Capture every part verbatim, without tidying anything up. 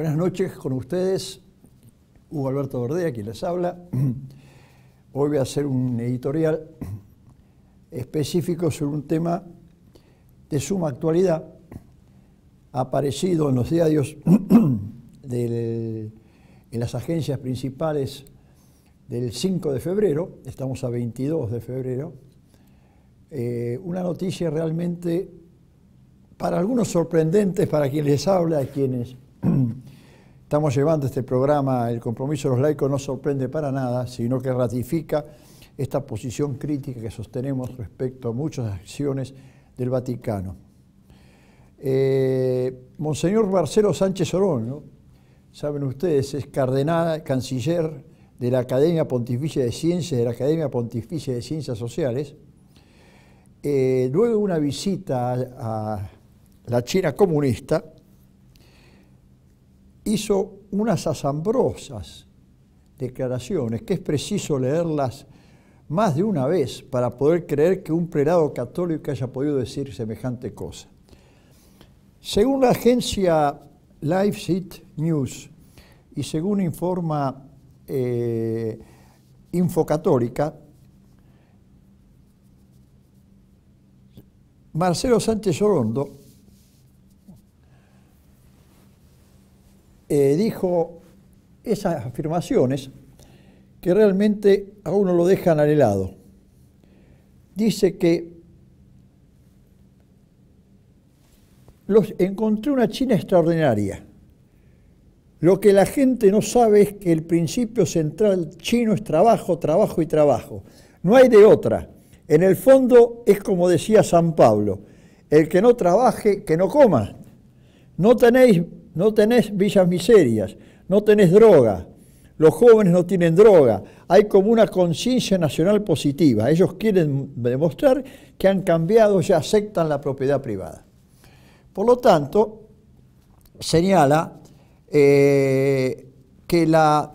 Buenas noches con ustedes, Hugo Alberto Bordea, quien les habla. Hoy voy a hacer un editorial específico sobre un tema de suma actualidad, aparecido en los diarios, del, en las agencias principales del cinco de febrero, estamos a veintidós de febrero, eh, una noticia realmente para algunos sorprendentes, para quienes les habla, quienes estamos llevando este programa, el compromiso de los laicos no sorprende para nada, sino que ratifica esta posición crítica que sostenemos respecto a muchas acciones del Vaticano. Eh, Monseñor Marcelo Sánchez Orondo, saben ustedes, es cardenal, canciller de la Academia Pontificia de Ciencias, de la Academia Pontificia de Ciencias Sociales. Eh, luego de una visita a, a la China comunista, hizo unas asombrosas declaraciones que es preciso leerlas más de una vez para poder creer que un prelado católico haya podido decir semejante cosa. Según la agencia LifeSeat News y según informa eh, Infocatólica, Marcelo Sánchez Orondo Eh, dijo esas afirmaciones que realmente a uno lo dejan al helado. Dice que los, encontré una China extraordinaria. Lo que la gente no sabe es que el principio central chino es trabajo, trabajo y trabajo. No hay de otra. En el fondo es como decía San Pablo, el que no trabaje, que no coma. No tenéis No tenés villas miserias, no tenés droga, los jóvenes no tienen droga, hay como una conciencia nacional positiva. Ellos quieren demostrar que han cambiado, ya aceptan la propiedad privada. Por lo tanto, señala eh, que la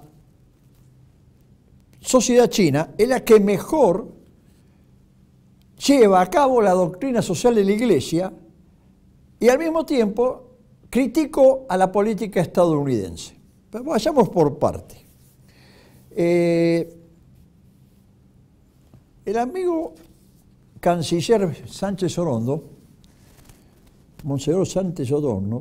sociedad china es la que mejor lleva a cabo la doctrina social de la Iglesia y al mismo tiempo critico a la política estadounidense. Pero vayamos por parte. Eh, el amigo canciller Sánchez Orondo, Monseñor Sánchez Orondo,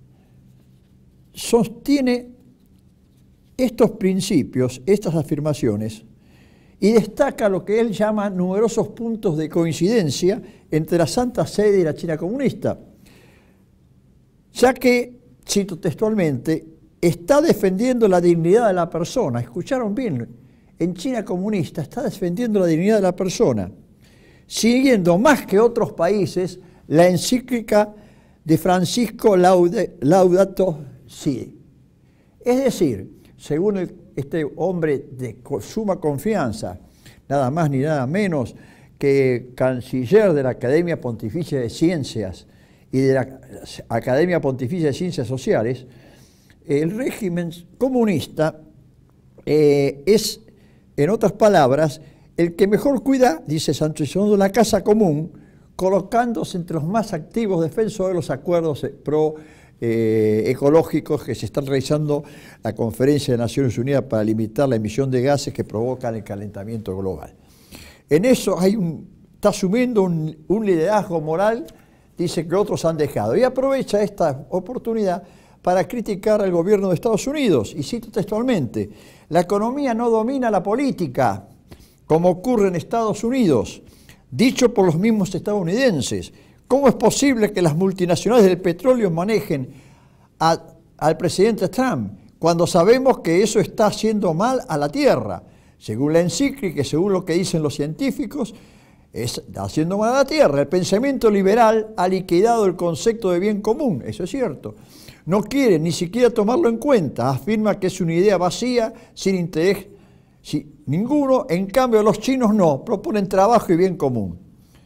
sostiene estos principios, estas afirmaciones, y destaca lo que él llama numerosos puntos de coincidencia entre la Santa Sede y la China comunista, ya que, cito textualmente, está defendiendo la dignidad de la persona. ¿Escucharon bien? En China comunista está defendiendo la dignidad de la persona, siguiendo más que otros países la encíclica de Francisco Laude, Laudato Si. Es decir, según el, este hombre de suma confianza, nada más ni nada menos que canciller de la Academia Pontificia de Ciencias y de la Academia Pontificia de Ciencias Sociales, el régimen comunista eh, es, en otras palabras, el que mejor cuida, dice Sánchez Orondo, la casa común, colocándose entre los más activos defensores de los acuerdos pro eh, ecológicos que se están realizando la Conferencia de Naciones Unidas para limitar la emisión de gases que provocan el calentamiento global. En eso hay un, está asumiendo un, un liderazgo moral, dice que otros han dejado, y aprovecha esta oportunidad para criticar al gobierno de Estados Unidos, y cito textualmente, la economía no domina la política, como ocurre en Estados Unidos, dicho por los mismos estadounidenses. ¿Cómo es posible que las multinacionales del petróleo manejen a, al presidente Trump, cuando sabemos que eso está haciendo mal a la tierra? Según la encíclica y según lo que dicen los científicos, es haciendo mal a la tierra. El pensamiento liberal ha liquidado el concepto de bien común, eso es cierto. No quiere ni siquiera tomarlo en cuenta, afirma que es una idea vacía, sin interés si, ninguno, en cambio los chinos no, proponen trabajo y bien común.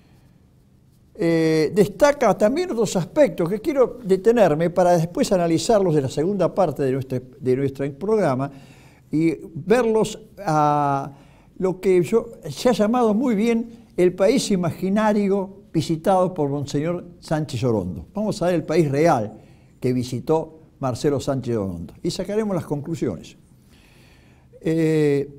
Eh, destaca también otros aspectos que quiero detenerme para después analizarlos en la segunda parte de nuestro, de nuestro programa y verlos a lo que yo, se ha llamado muy bien el país imaginario visitado por Monseñor Sánchez Orondo. Vamos a ver el país real que visitó Marcelo Sánchez Sorondo. Y sacaremos las conclusiones. Eh,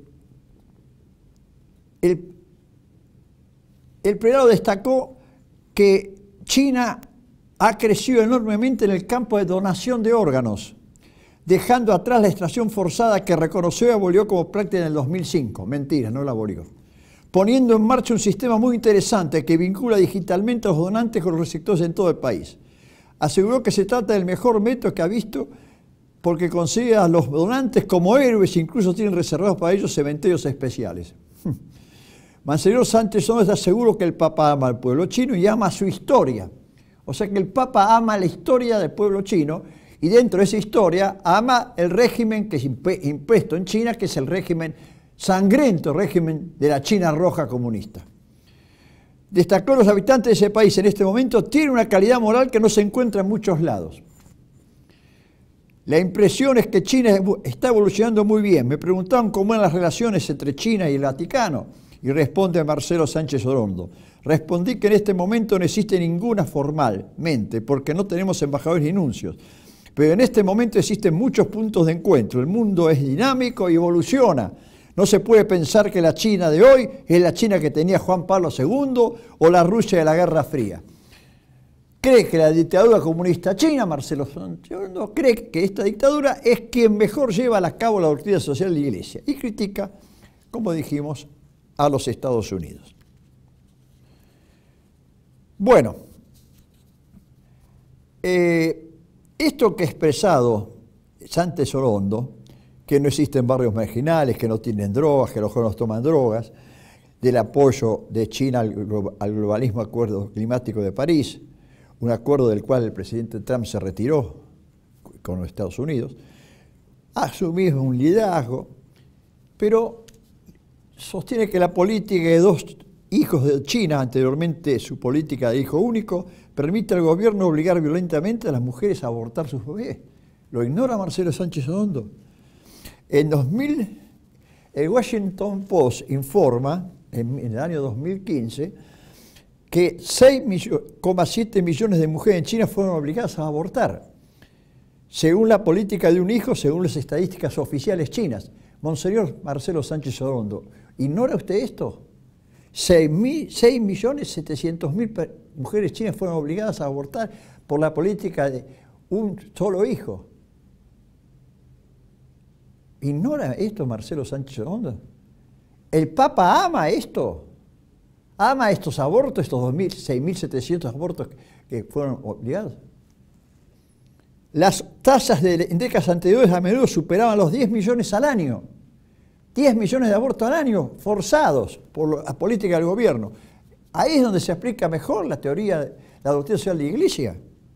el, el prelado destacó que China ha crecido enormemente en el campo de donación de órganos, dejando atrás la extracción forzada que reconoció y abolió como práctica en el dos mil cinco. Mentira, no la abolió. Poniendo en marcha un sistema muy interesante que vincula digitalmente a los donantes con los receptores en todo el país. Aseguró que se trata del mejor método que ha visto porque considera a los donantes como héroes e incluso tienen reservados para ellos cementerios especiales. Monseñor Sánchez Sorondo está seguro que el Papa ama al pueblo chino y ama su historia. O sea que el Papa ama la historia del pueblo chino y dentro de esa historia ama el régimen que es impuesto en China, que es el régimen sangriento, régimen de la China roja comunista. Destacó los habitantes de ese país en este momento tienen una calidad moral que no se encuentra en muchos lados. La impresión es que China está evolucionando muy bien. Me preguntaban cómo eran las relaciones entre China y el Vaticano y responde Marcelo Sánchez Sorondo. Respondí que en este momento no existe ninguna formalmente porque no tenemos embajadores ni nuncios. Pero en este momento existen muchos puntos de encuentro. El mundo es dinámico y evoluciona. No se puede pensar que la China de hoy es la China que tenía Juan Pablo segundo o la Rusia de la Guerra Fría. Cree que la dictadura comunista china, Marcelo Sánchez Sorondo, cree que esta dictadura es quien mejor lleva a cabo la doctrina social de la Iglesia y critica, como dijimos, a los Estados Unidos. Bueno, eh, esto que ha expresado Sánchez Sorondo, que no existen barrios marginales, que no tienen drogas, que los jóvenes toman drogas, del apoyo de China al, al globalismo Acuerdo Climático de París, un acuerdo del cual el presidente Trump se retiró con los Estados Unidos, ha asumido un liderazgo, pero sostiene que la política de dos hijos de China, anteriormente su política de hijo único, permite al gobierno obligar violentamente a las mujeres a abortar sus bebés. ¿Lo ignora Marcelo Sánchez Sorondo? En dos mil, el Washington Post informa, en, en el año dos mil quince, que seis coma siete millones de mujeres en China fueron obligadas a abortar, según la política de un hijo, según las estadísticas oficiales chinas. Monseñor Marcelo Sánchez Sorondo, ¿ignora usted esto? seis millones setecientos mil mujeres chinas fueron obligadas a abortar por la política de un solo hijo. ¿Ignora esto Marcelo Sánchez Sorondo? ¿El Papa ama esto? ¿Ama estos abortos, estos seis mil setecientos abortos que fueron obligados? Las tasas de, en décadas anteriores a menudo superaban los diez millones al año. diez millones de abortos al año forzados por la política del gobierno. Ahí es donde se aplica mejor la teoría, la doctrina social de la Iglesia.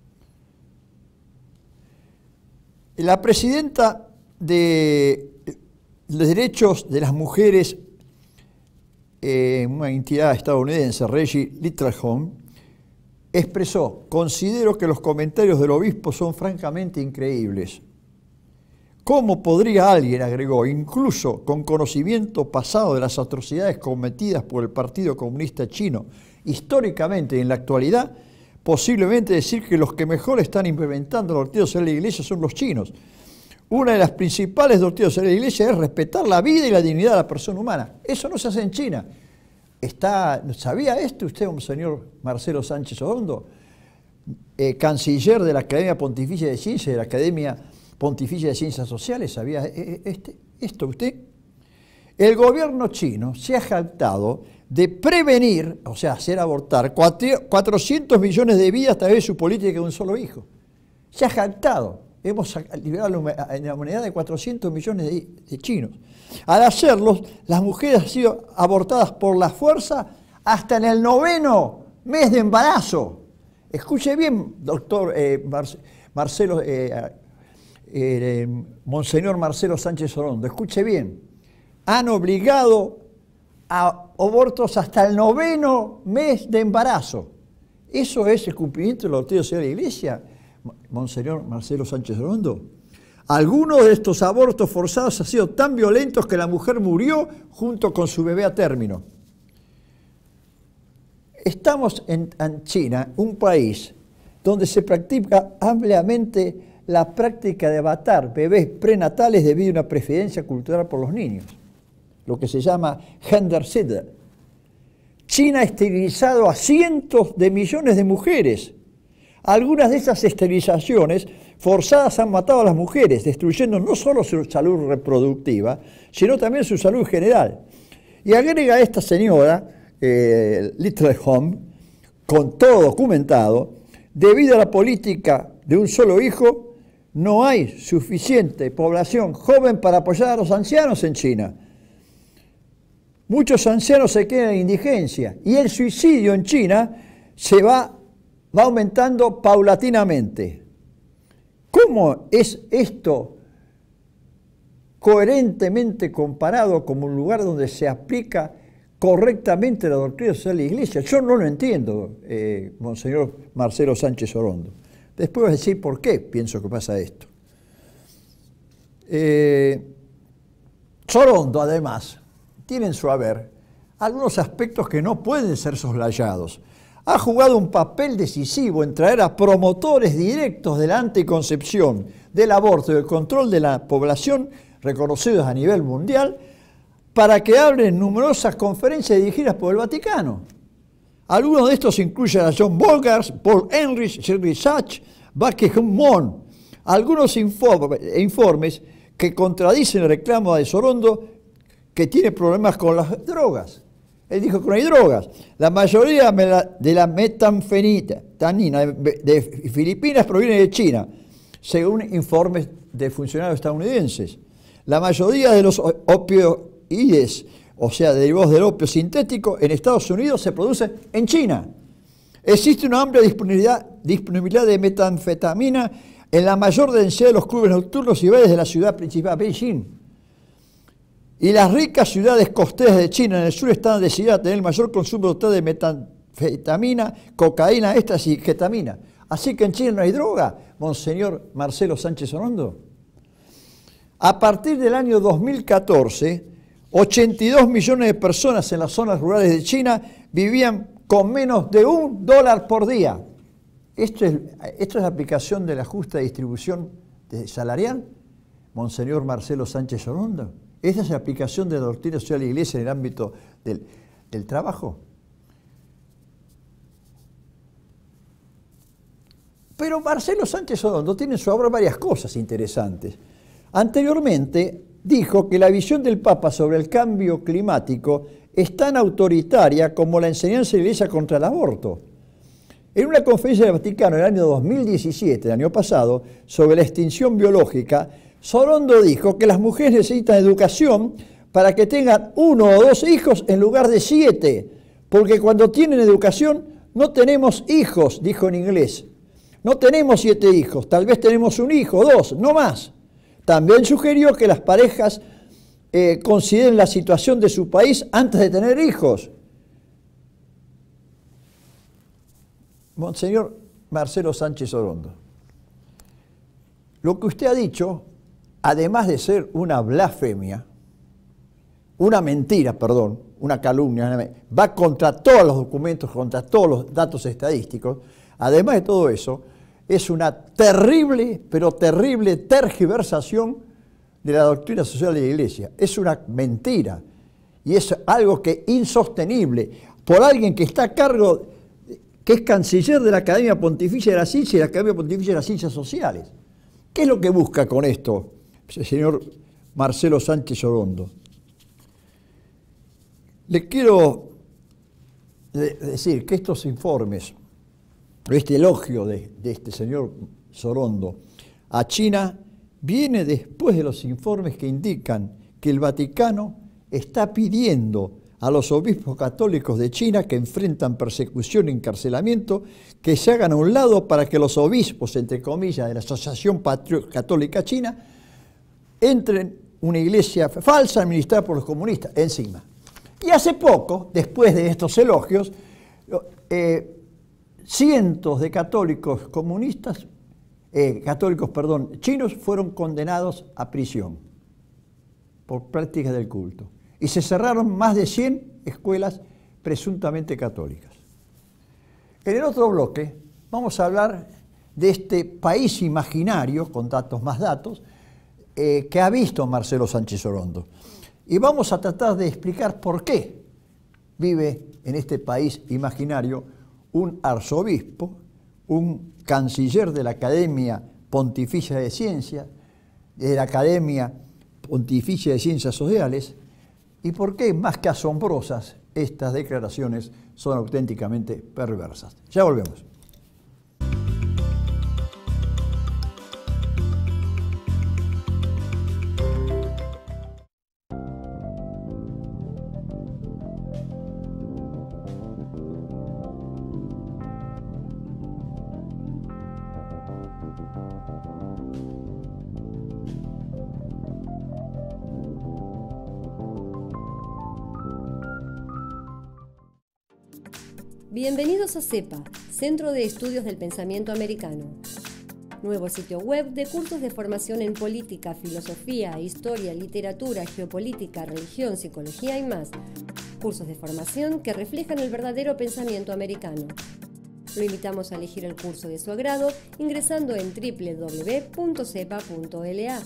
La presidenta de los derechos de las mujeres, eh, una entidad estadounidense, Reggie Littlehome, expresó: considero que los comentarios del obispo son francamente increíbles. ¿Cómo podría alguien, agregó, incluso con conocimiento pasado de las atrocidades cometidas por el Partido Comunista Chino, históricamente y en la actualidad, posiblemente decir que los que mejor están implementando la doctrina social de la Iglesia son los chinos? Una de las principales doctrinas de la Iglesia es respetar la vida y la dignidad de la persona humana. Eso no se hace en China. Está, ¿sabía esto usted, señor Marcelo Sánchez Sorondo, eh, canciller de la Academia Pontificia de Ciencias, de la Academia Pontificia de Ciencias Sociales? ¿Sabía este, esto usted? El gobierno chino se ha jactado de prevenir, o sea, hacer abortar cuatrocientos millones de vidas a través de su política de un solo hijo. Se ha jactado. Hemos liberado a la humanidad de cuatrocientos millones de, de chinos. Al hacerlo, las mujeres han sido abortadas por la fuerza hasta en el noveno mes de embarazo. Escuche bien, doctor eh, Mar Marcelo, eh, eh, Monseñor Marcelo Sánchez Sorondo, escuche bien. Han obligado a abortos hasta el noveno mes de embarazo. ¿Eso es el cumplimiento de la doctrina social de la Iglesia, Monseñor Marcelo Sánchez Sorondo? Algunos de estos abortos forzados han sido tan violentos que la mujer murió junto con su bebé a término. Estamos en, en China, un país donde se practica ampliamente la práctica de matar bebés prenatales debido a una preferencia cultural por los niños, lo que se llama Gendercide. China ha esterilizado a cientos de millones de mujeres. Algunas de esas esterilizaciones forzadas han matado a las mujeres, destruyendo no solo su salud reproductiva, sino también su salud general. Y agrega esta señora, eh, Little Home, con todo documentado, debido a la política de un solo hijo, no hay suficiente población joven para apoyar a los ancianos en China. Muchos ancianos se quedan en indigencia y el suicidio en China se va, va aumentando paulatinamente. ¿Cómo es esto coherentemente comparado como un lugar donde se aplica correctamente la doctrina social de la Iglesia? Yo no lo entiendo, eh, Monseñor Marcelo Sánchez Orondo. Después voy a decir por qué pienso que pasa esto. Eh, Sorondo, además, tiene en su haber algunos aspectos que no pueden ser soslayados. Ha jugado un papel decisivo en traer a promotores directos de la anticoncepción, del aborto y del control de la población, reconocidos a nivel mundial, para que hablen numerosas conferencias dirigidas por el Vaticano. Algunos de estos incluyen a John Bolgars, Paul Enrich, Shirley Sachs, Vázquez Mon. Algunos informes que contradicen el reclamo de Sorondo, que tiene problemas con las drogas. Él dijo que no hay drogas. La mayoría de la metanfetamina de Filipinas proviene de China, según informes de funcionarios estadounidenses. La mayoría de los opioides, o sea, derivados del opio sintético, en Estados Unidos se producen en China. Existe una amplia disponibilidad, disponibilidad de metanfetamina en la mayor densidad de los clubes nocturnos y bares de la ciudad principal, Beijing. Y las ricas ciudades costeras de China en el sur están decididas a tener el mayor consumo total de metanfetamina, cocaína, éxtasis y ketamina. Así que en China no hay droga, Monseñor Marcelo Sánchez Orondo. A partir del año dos mil catorce, ochenta y dos millones de personas en las zonas rurales de China vivían con menos de un dólar por día. ¿Esto es, esto es la aplicación de la justa distribución salarial, Monseñor Marcelo Sánchez Orondo? ¿Esta es la aplicación de la doctrina social de la Iglesia en el ámbito del, del trabajo? Pero Marcelo Sánchez Orondo tiene en su obra varias cosas interesantes. Anteriormente dijo que la visión del Papa sobre el cambio climático es tan autoritaria como la enseñanza de la Iglesia contra el aborto. En una conferencia del Vaticano en el año dos mil diecisiete, el año pasado, sobre la extinción biológica, Sorondo dijo que las mujeres necesitan educación para que tengan uno o dos hijos en lugar de siete, porque cuando tienen educación no tenemos hijos, dijo en inglés. No tenemos siete hijos, tal vez tenemos un hijo, dos, no más. También sugirió que las parejas eh, consideren la situación de su país antes de tener hijos. Monseñor Marcelo Sánchez Orondo, lo que usted ha dicho, además de ser una blasfemia, una mentira, perdón, una calumnia, va contra todos los documentos, contra todos los datos estadísticos, además de todo eso, es una terrible, pero terrible tergiversación de la doctrina social de la Iglesia. Es una mentira y es algo que es insostenible por alguien que está a cargo, que es canciller de la Academia Pontificia de la Ciencia y de la Academia Pontificia de las Ciencias Sociales. ¿Qué es lo que busca con esto, señor Marcelo Sánchez Orondo? Le quiero decir que estos informes, este elogio de, de este señor Sorondo a China, viene después de los informes que indican que el Vaticano está pidiendo a los obispos católicos de China que enfrentan persecución y encarcelamiento, que se hagan a un lado para que los obispos, entre comillas, de la Asociación Católica China, entren una iglesia falsa administrada por los comunistas encima. Y hace poco, después de estos elogios, eh, cientos de católicos comunistas, eh, católicos, perdón, chinos, fueron condenados a prisión por prácticas del culto. Y se cerraron más de cien escuelas presuntamente católicas. En el otro bloque vamos a hablar de este país imaginario, con datos más datos, eh, que ha visto Marcelo Sánchez Orondo. Y vamos a tratar de explicar por qué vive en este país imaginario un arzobispo, un canciller de la Academia Pontificia de Ciencias, de la Academia Pontificia de Ciencias Sociales, y por qué, más que asombrosas, estas declaraciones son auténticamente perversas. Ya volvemos. Bienvenidos a CEPA, Centro de Estudios del Pensamiento Americano. Nuevo sitio web de cursos de formación en política, filosofía, historia, literatura, geopolítica, religión, psicología y más. Cursos de formación que reflejan el verdadero pensamiento americano. Lo invitamos a elegir el curso de su agrado ingresando en doble u doble u doble u punto cepa punto l a.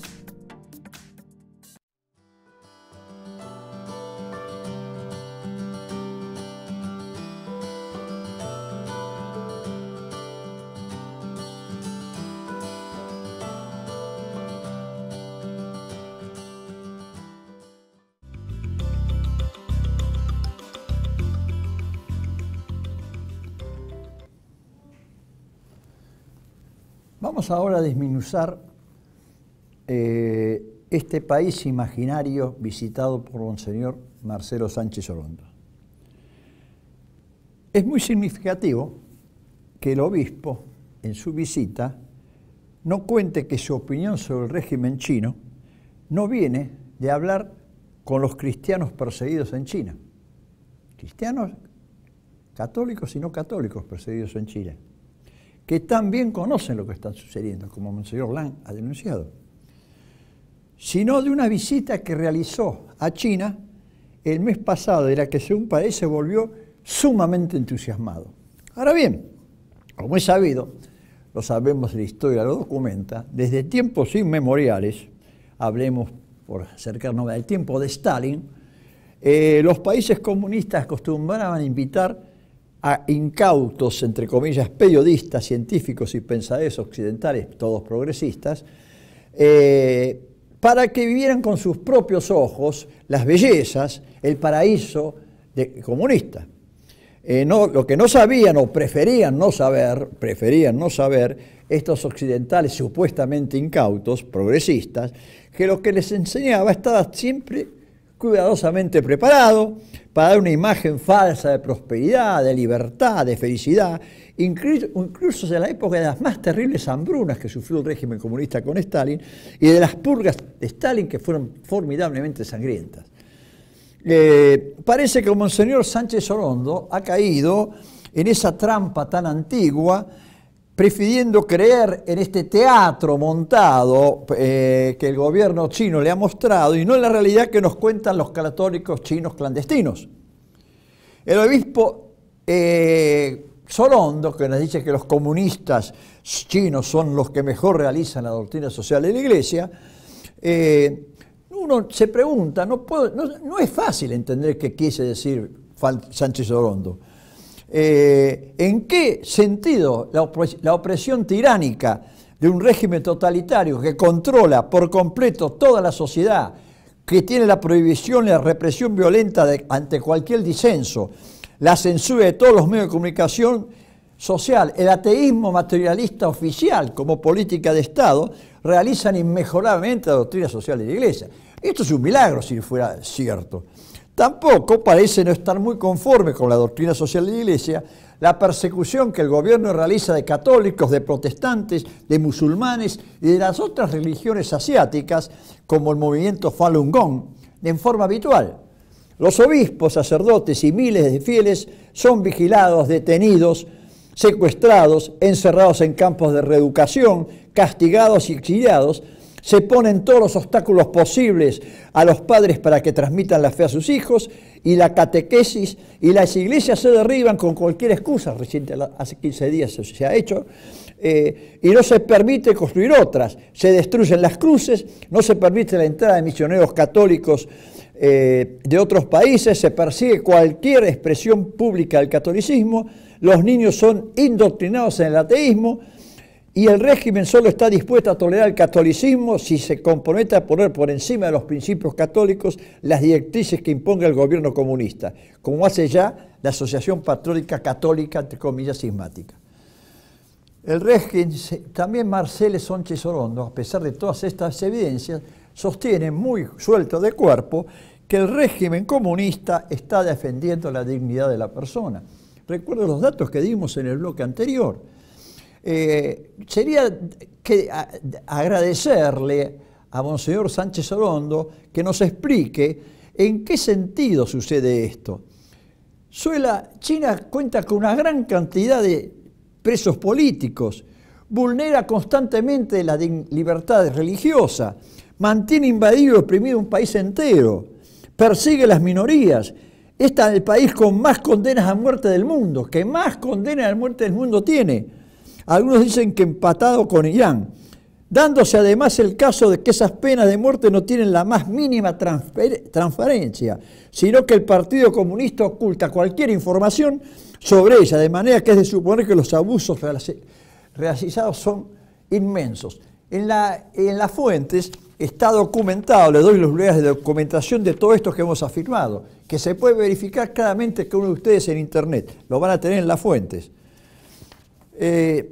Vamos ahora a desmenuzar eh, este país imaginario visitado por Monseñor Marcelo Sánchez Orondo. Es muy significativo que el obispo, en su visita, no cuente que su opinión sobre el régimen chino no viene de hablar con los cristianos perseguidos en China. Cristianos católicos y no católicos perseguidos en China, que también conocen lo que está sucediendo, como Monseñor Lang ha denunciado, sino de una visita que realizó a China el mes pasado, de la que según parece volvió sumamente entusiasmado. Ahora bien, como es sabido, lo sabemos, la historia lo documenta, desde tiempos inmemoriales, hablemos por acercarnos al tiempo de Stalin, eh, los países comunistas acostumbraban a invitar a incautos, entre comillas, periodistas, científicos y pensadores occidentales, todos progresistas, eh, para que vivieran con sus propios ojos las bellezas, el paraíso de, comunista. Eh, no, lo que no sabían o preferían no saber, preferían no saber estos occidentales supuestamente incautos, progresistas, que lo que les enseñaba estaba siempre cuidadosamente preparado para dar una imagen falsa de prosperidad, de libertad, de felicidad, incluso, incluso en la época de las más terribles hambrunas que sufrió el régimen comunista con Stalin y de las purgas de Stalin que fueron formidablemente sangrientas. Eh, parece que Monseñor Sánchez Orondo ha caído en esa trampa tan antigua, prefiriendo creer en este teatro montado eh, que el gobierno chino le ha mostrado y no en la realidad que nos cuentan los católicos chinos clandestinos. El obispo eh, Orondo, que nos dice que los comunistas chinos son los que mejor realizan la doctrina social de la Iglesia, eh, uno se pregunta, no, puedo, no, no es fácil entender qué quise decir Sánchez Orondo. Eh, ¿En qué sentido la, opres la opresión tiránica de un régimen totalitario que controla por completo toda la sociedad, que tiene la prohibición y la represión violenta de, ante cualquier disenso, la censura de todos los medios de comunicación social, el ateísmo materialista oficial como política de Estado, realizan inmejorablemente la doctrina social de la Iglesia? Esto es un milagro si fuera cierto. Tampoco parece no estar muy conforme con la doctrina social de la Iglesia la persecución que el gobierno realiza de católicos, de protestantes, de musulmanes y de las otras religiones asiáticas, como el movimiento Falun Gong, en forma habitual. Los obispos, sacerdotes y miles de fieles son vigilados, detenidos, secuestrados, encerrados en campos de reeducación, castigados y exiliados. Se ponen todos los obstáculos posibles a los padres para que transmitan la fe a sus hijos y la catequesis, y las iglesias se derriban con cualquier excusa, recién hace quince días se ha hecho, eh, y no se permite construir otras, se destruyen las cruces, no se permite la entrada de misioneros católicos eh, de otros países, se persigue cualquier expresión pública del catolicismo, los niños son indoctrinados en el ateísmo, y el régimen solo está dispuesto a tolerar el catolicismo si se compromete a poner por encima de los principios católicos las directrices que imponga el gobierno comunista, como hace ya la Asociación Patriótica Católica, entre comillas, cismática. El régimen, también Marcelo Sánchez Sorondo, a pesar de todas estas evidencias, sostiene muy suelto de cuerpo que el régimen comunista está defendiendo la dignidad de la persona. Recuerdo los datos que dimos en el bloque anterior. Eh, sería que a, agradecerle a Monseñor Sánchez Sorondo que nos explique en qué sentido sucede esto. Suela, China cuenta con una gran cantidad de presos políticos, vulnera constantemente la libertad religiosa, mantiene invadido y oprimido un país entero, persigue las minorías. Este es el país con más condenas a muerte del mundo, que más condenas a muerte del mundo tiene. Algunos dicen que empatado con Irán, dándose además el caso de que esas penas de muerte no tienen la más mínima transparencia, sino que el Partido Comunista oculta cualquier información sobre ella, de manera que es de suponer que los abusos realizados son inmensos. En, la, en las fuentes está documentado, le doy los lugares de documentación de todo esto que hemos afirmado, que se puede verificar claramente cada uno de ustedes en internet, lo van a tener en las fuentes. Eh,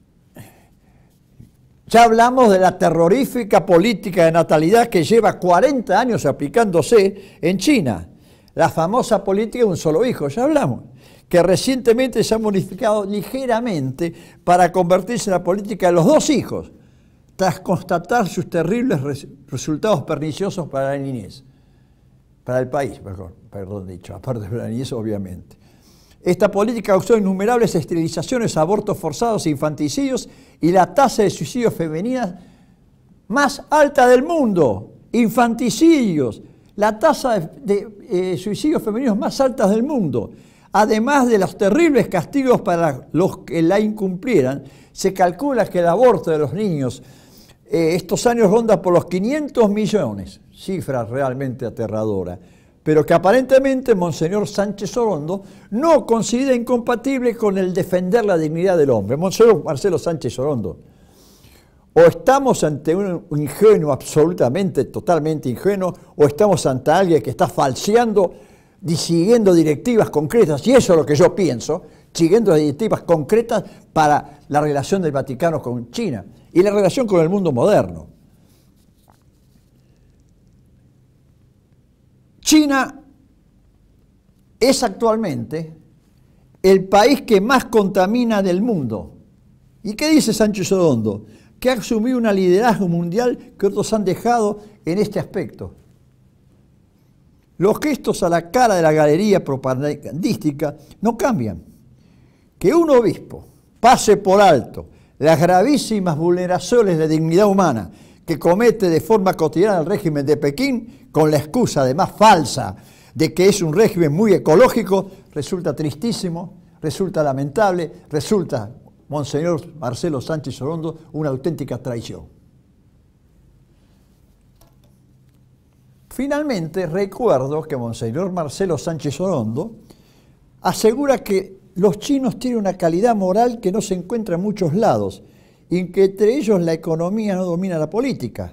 ya hablamos de la terrorífica política de natalidad que lleva cuarenta años aplicándose en China, la famosa política de un solo hijo, ya hablamos, que recientemente se ha modificado ligeramente para convertirse en la política de los dos hijos, tras constatar sus terribles res resultados perniciosos para la niñez, para el país, mejor, perdón dicho, aparte de la niñez obviamente. Esta política causó innumerables esterilizaciones, abortos forzados e infanticidios y la tasa de suicidios femeninas más alta del mundo. Infanticidios, la tasa de, de eh, suicidios femeninos más alta del mundo. Además de los terribles castigos para los que la incumplieran, se calcula que el aborto de los niños eh, estos años ronda por los quinientos millones, cifra realmente aterradora, pero que aparentemente Monseñor Sánchez Sorondo no considera incompatible con el defender la dignidad del hombre. Monseñor Marcelo Sánchez Sorondo, o estamos ante un ingenuo, absolutamente, totalmente ingenuo, o estamos ante alguien que está falseando, siguiendo directivas concretas, y eso es lo que yo pienso, siguiendo directivas concretas para la relación del Vaticano con China y la relación con el mundo moderno. China es actualmente el país que más contamina del mundo. ¿Y qué dice Sánchez Sorondo? Que ha asumido un liderazgo mundial que otros han dejado en este aspecto. Los gestos a la cara de la galería propagandística no cambian. Que un obispo pase por alto las gravísimas vulneraciones de dignidad humana que comete de forma cotidiana el régimen de Pekín, con la excusa además falsa de que es un régimen muy ecológico, resulta tristísimo, resulta lamentable, resulta, Monseñor Marcelo Sánchez Sorondo, una auténtica traición. Finalmente, recuerdo que Monseñor Marcelo Sánchez Sorondo asegura que los chinos tienen una calidad moral que no se encuentra en muchos lados, y que entre ellos la economía no domina la política.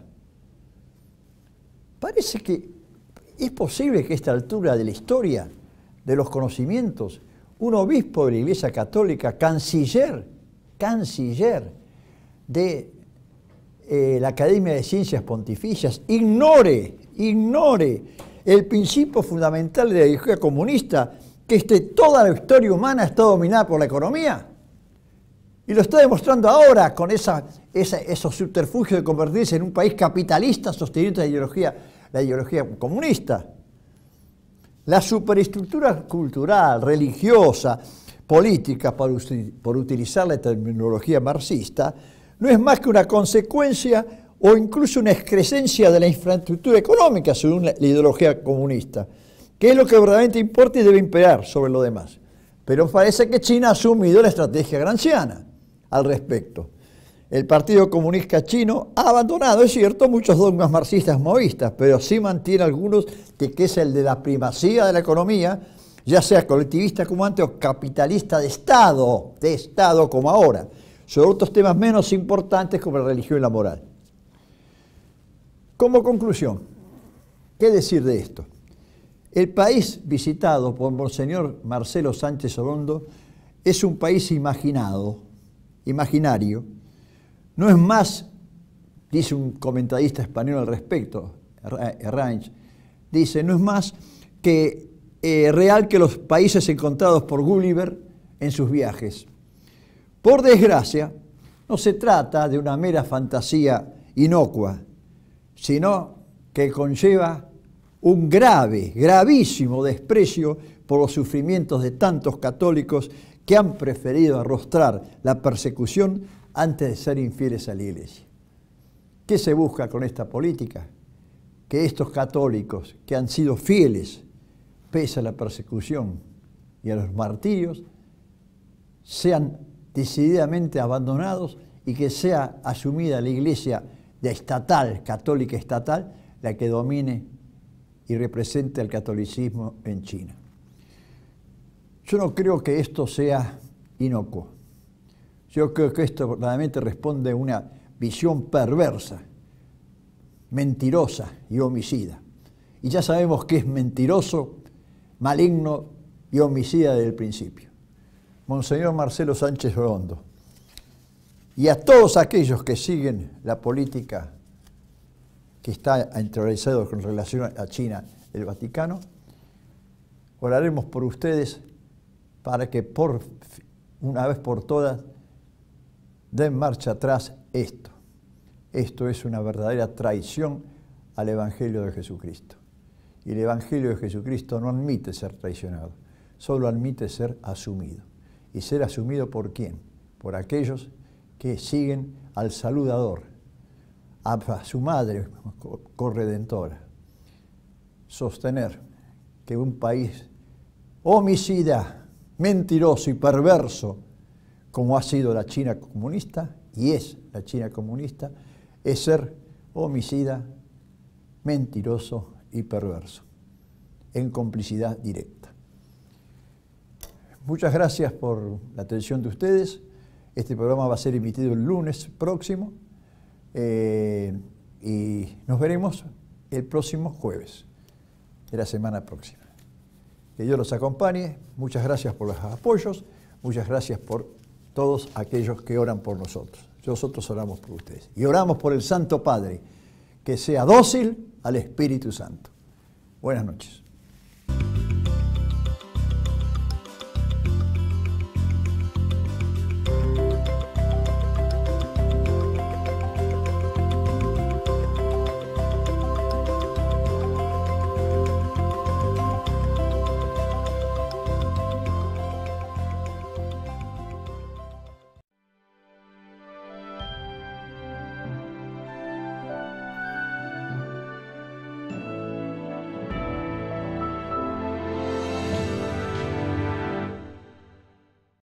Parece que es posible que a esta altura de la historia, de los conocimientos, un obispo de la Iglesia Católica, canciller, canciller de eh, la Academia de Ciencias Pontificias, ignore, ignore el principio fundamental de la ideología comunista, que este, toda la historia humana está dominada por la economía. Y lo está demostrando ahora con esa, esa, esos subterfugios de convertirse en un país capitalista sosteniendo la ideología, la ideología comunista. La superestructura cultural, religiosa, política, por, por utilizar la terminología marxista, no es más que una consecuencia o incluso una excrescencia de la infraestructura económica según la, la ideología comunista, que que es lo que verdaderamente importa y debe imperar sobre lo demás. Pero parece que China ha asumido la estrategia gramsciana al respecto. El Partido Comunista Chino ha abandonado, es cierto, muchos dogmas marxistas maoístas, pero sí mantiene algunos que, que es el de la primacía de la economía, ya sea colectivista como antes o capitalista de Estado, de Estado como ahora, sobre otros temas menos importantes como la religión y la moral. Como conclusión, ¿qué decir de esto? El país visitado por Monseñor Marcelo Sánchez Orondo es un país imaginado, imaginario. No es más, dice un comentarista español al respecto, Herrange, dice, no es más que eh, real que los países encontrados por Gulliver en sus viajes. Por desgracia, no se trata de una mera fantasía inocua, sino que conlleva un grave, gravísimo desprecio por los sufrimientos de tantos católicos que han preferido arrostrar la persecución antes de ser infieles a la Iglesia. ¿Qué se busca con esta política? Que estos católicos que han sido fieles, pese a la persecución y a los martirios, sean decididamente abandonados y que sea asumida la Iglesia de estatal, católica estatal, la que domine y represente el catolicismo en China. Yo no creo que esto sea inocuo. Yo creo que esto verdaderamente responde a una visión perversa, mentirosa y homicida. Y ya sabemos que es mentiroso, maligno y homicida desde el principio. Monseñor Marcelo Sánchez Orondo, y a todos aquellos que siguen la política que está interiorizado con relación a China, el Vaticano, oraremos por ustedes para que por una vez por todas den marcha atrás esto. Esto es una verdadera traición al Evangelio de Jesucristo. Y el Evangelio de Jesucristo no admite ser traicionado, solo admite ser asumido. ¿Y ser asumido por quién? Por aquellos que siguen al saludador, a su madre corredentora. Sostener que un país homicida, mentiroso y perverso, como ha sido la China comunista, y es la China comunista, es ser homicida, mentiroso y perverso, en complicidad directa. Muchas gracias por la atención de ustedes. Este programa va a ser emitido el lunes próximo eh, y nos veremos el próximo jueves de la semana próxima. Que Dios los acompañe. Muchas gracias por los apoyos. Muchas gracias por todos aquellos que oran por nosotros. Nosotros oramos por ustedes. Y oramos por el Santo Padre, que sea dócil al Espíritu Santo. Buenas noches.